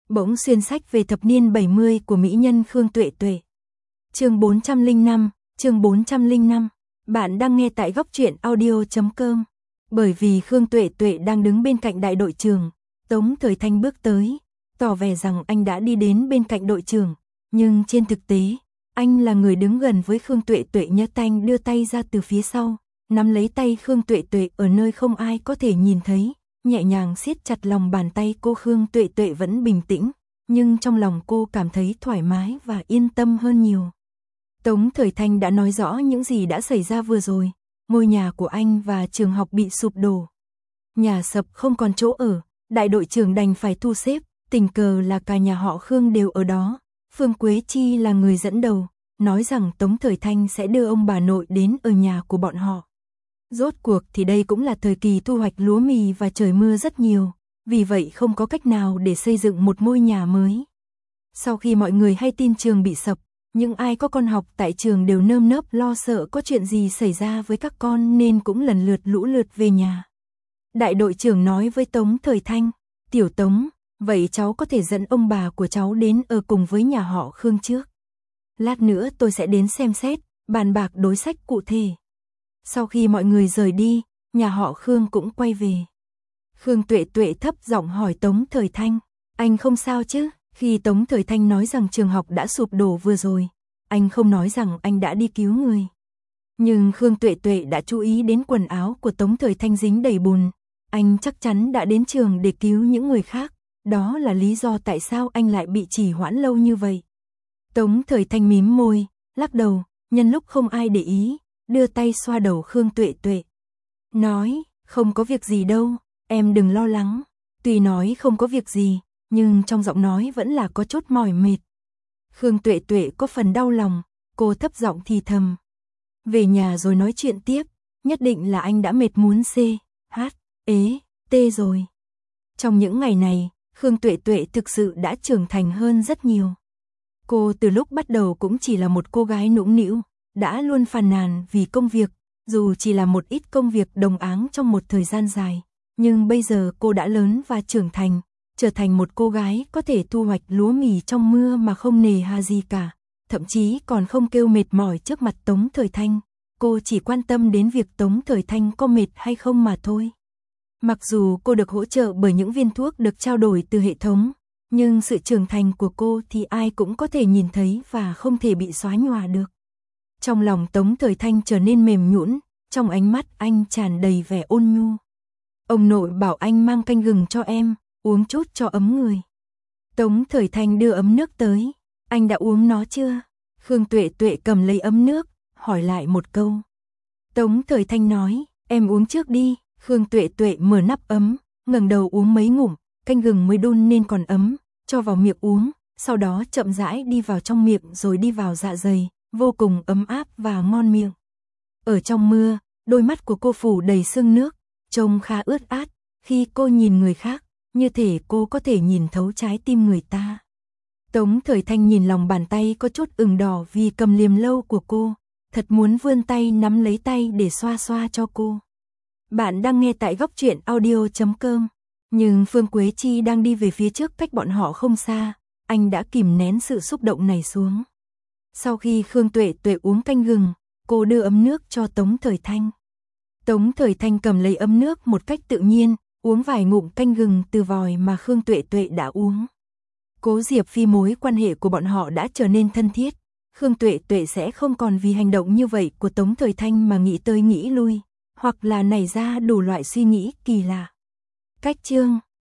Bỗng xuyên sách về thập niên 70 của mỹ nhân Khương Tuệ Tuệ. Chương 405, chương 405. Bạn đang nghe tại góc truyện audio.com. Bởi vì Khương Tuệ Tuệ đang đứng bên cạnh đại đội trưởng, Tống Thời Thanh bước tới, tỏ vẻ rằng anh đã đi đến bên cạnh đội trưởng, nhưng trên thực tế, anh là người đứng gần với Khương Tuệ Tuệ. Nhớ Tanh đưa tay ra từ phía sau, nắm lấy tay Khương Tuệ Tuệ ở nơi không ai có thể nhìn thấy, nhẹ nhàng siết chặt lòng bàn tay cô. Khương Tuệ Tuệ vẫn bình tĩnh, nhưng trong lòng cô cảm thấy thoải mái và yên tâm hơn nhiều. Tống Thời Thanh đã nói rõ những gì đã xảy ra vừa rồi. Ngôi nhà của anh và trường học bị sụp đổ. Nhà sập không còn chỗ ở, đại đội trưởng đành phải thu xếp, tình cờ là cả nhà họ Khương đều ở đó. Phương Quế Chi là người dẫn đầu, nói rằng Tống Thời Thanh sẽ đưa ông bà nội đến ở nhà của bọn họ. Rốt cuộc thì đây cũng là thời kỳ thu hoạch lúa mì và trời mưa rất nhiều, vì vậy không có cách nào để xây dựng một ngôi nhà mới. Sau khi mọi người hay tin trường bị sập, những ai có con học tại trường đều nơm nớp lo sợ có chuyện gì xảy ra với các con nên cũng lần lượt lũ lượt về nhà. Đại đội trưởng nói với Tống Thời Thanh, "Tiểu Tống, vậy cháu có thể dẫn ông bà của cháu đến ở cùng với nhà họ Khương trước. Lát nữa tôi sẽ đến xem xét, bàn bạc đối sách cụ thể." Sau khi mọi người rời đi, nhà họ Khương cũng quay về. Khương Tuệ Tuệ thấp giọng hỏi Tống Thời Thanh, "Anh không sao chứ?" Khi Tống Thời Thanh nói rằng trường học đã sụp đổ vừa rồi, anh không nói rằng anh đã đi cứu người. Nhưng Khương Tuệ Tuệ đã chú ý đến quần áo của Tống Thời Thanh dính đầy bùn. Anh chắc chắn đã đến trường để cứu những người khác, đó là lý do tại sao anh lại bị trì hoãn lâu như vậy. Tống Thời Thanh mím môi, lắc đầu, nhân lúc không ai để ý, đưa tay xoa đầu Khương Tuệ Tuệ. Nói, "Không có việc gì đâu, em đừng lo lắng." Tuy nói không có việc gì, nhưng trong giọng nói vẫn là có chút mỏi mệt. Khương Tuệ Tuệ có phần đau lòng, cô thấp giọng thì thầm. "Về nhà rồi nói chuyện tiếp, nhất định là anh đã mệt muốn tê rồi." Trong những ngày này, Khương Tuệ Tuệ thực sự đã trưởng thành hơn rất nhiều. Cô từ lúc bắt đầu cũng chỉ là một cô gái nũng nịu, đã luôn phàn nàn vì công việc, dù chỉ là một ít công việc đồng áng trong một thời gian dài. Nhưng bây giờ cô đã lớn và trưởng thành, trở thành một cô gái có thể thu hoạch lúa mì trong mưa mà không nề hà gì cả, thậm chí còn không kêu mệt mỏi trước mặt Tống Thời Thanh. Cô chỉ quan tâm đến việc Tống Thời Thanh có mệt hay không mà thôi. Mặc dù cô được hỗ trợ bởi những viên thuốc được trao đổi từ hệ thống, nhưng sự trưởng thành của cô thì ai cũng có thể nhìn thấy và không thể bị xóa nhòa được. Trong lòng Tống Thời Thanh trở nên mềm nhũn, trong ánh mắt anh tràn đầy vẻ ôn nhu. "Ông nội bảo anh mang canh gừng cho em, uống chút cho ấm người." Tống Thời Thanh đưa ấm nước tới. "Anh đã uống nó chưa?" Khương Tuệ Tuệ cầm lấy ấm nước, hỏi lại một câu. Tống Thời Thanh nói, "Em uống trước đi." Khương Tuệ Tuệ mở nắp ấm, ngẩng đầu uống mấy ngụm, canh gừng mới đun nên còn ấm, cho vào miệng uống, sau đó chậm rãi đi vào trong miệng rồi đi vào dạ dày, vô cùng ấm áp và ngon miệng. Ở trong mưa, đôi mắt của cô phủ đầy sương nước, trông khá ướt át. Khi cô nhìn người khác, như thể cô có thể nhìn thấu trái tim người ta. Tống Thời Thanh nhìn lòng bàn tay có chút ửng đỏ vì cầm liềm lâu của cô, thật muốn vươn tay nắm lấy tay để xoa xoa cho cô. Bạn đang nghe tại góc truyện audio.com. Nhưng Phương Quế Chi đang đi về phía trước cách bọn họ không xa, anh đã kìm nén sự xúc động này xuống. Sau khi Khương Tuệ Tuệ uống canh gừng, cô đưa ấm nước cho Tống Thời Thanh. Tống Thời Thanh cầm lấy ấm nước một cách tự nhiên, uống vài ngụm canh gừng từ vòi mà Khương Tuệ Tuệ đã uống. Cố Diệp Phi mối quan hệ của bọn họ đã trở nên thân thiết. Khương Tuệ Tuệ sẽ không còn vì hành động như vậy của Tống Thời Thanh mà nghĩ tới nghĩ lui, hoặc là nảy ra đủ loại suy nghĩ kỳ lạ. Cách chương